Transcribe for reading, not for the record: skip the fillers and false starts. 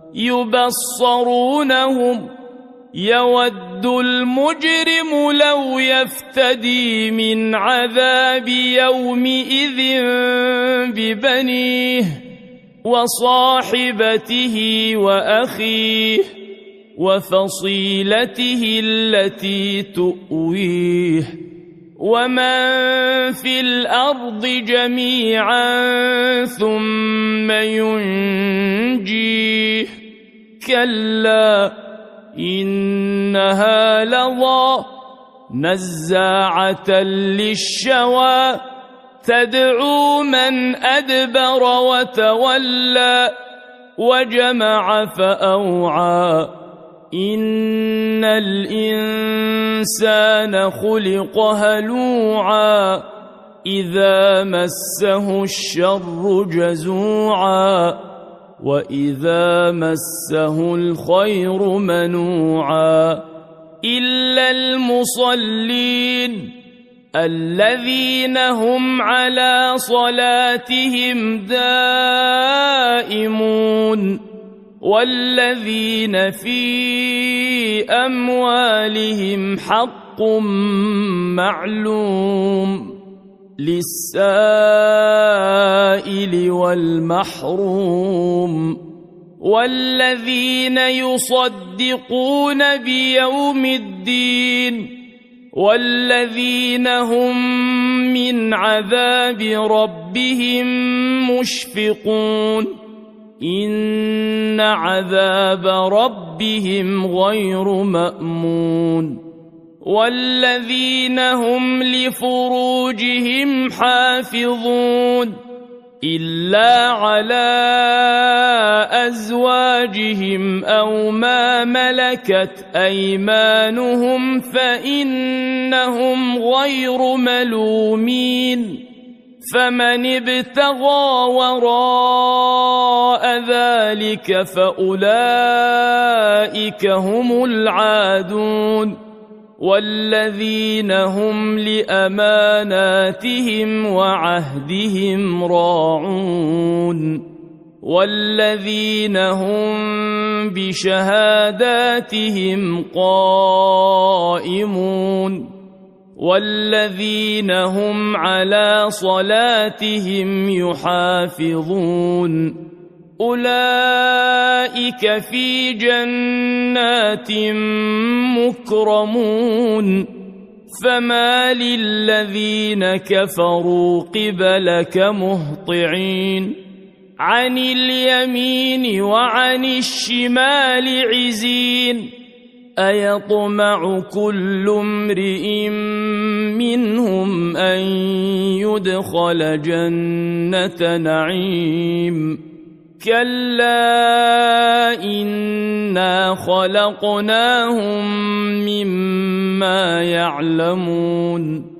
يبصرونهم يود المجرم لو يفتدي من عذاب يومئذ ببنيه وصاحبته وأخيه وفصيلته التي تؤويه ومن في الأرض جميعا ثم ينجيه كلا إنها لظى نزاعة للشوى تدعو من أدبر وتولى وجمع فأوعى إن الإنسان خلق هلوعا إذا مسه الشر جزوعا وإذا مسه الخير منوعا إلا المصلين الذين هم على صلاتهم دائمون والذين في أموالهم حق معلوم للسائل والمحروم والذين يصدقون بيوم الدين والذين هم من عذاب ربهم مشفقون إن عذاب ربهم غير مأمون والذين هم لفروجهم حافظون إلا على أزواجهم أو ما ملكت أيمانهم فإنهم غير ملومين فمن ابتغى وراء ذلك فأولئك هم العادون والذين هم لأماناتهم وعهدهم راعون والذين هم بشهاداتهم قائمون والذين هم على صلاتهم يحافظون أولئك في جنات مكرمون فما للذين كفروا قبلك مهطعين عن اليمين وعن الشمال عزين أيطمع كل امرئ منهم أن يدخل جنة نعيم كلا إنا خلقناهم مما يعلمون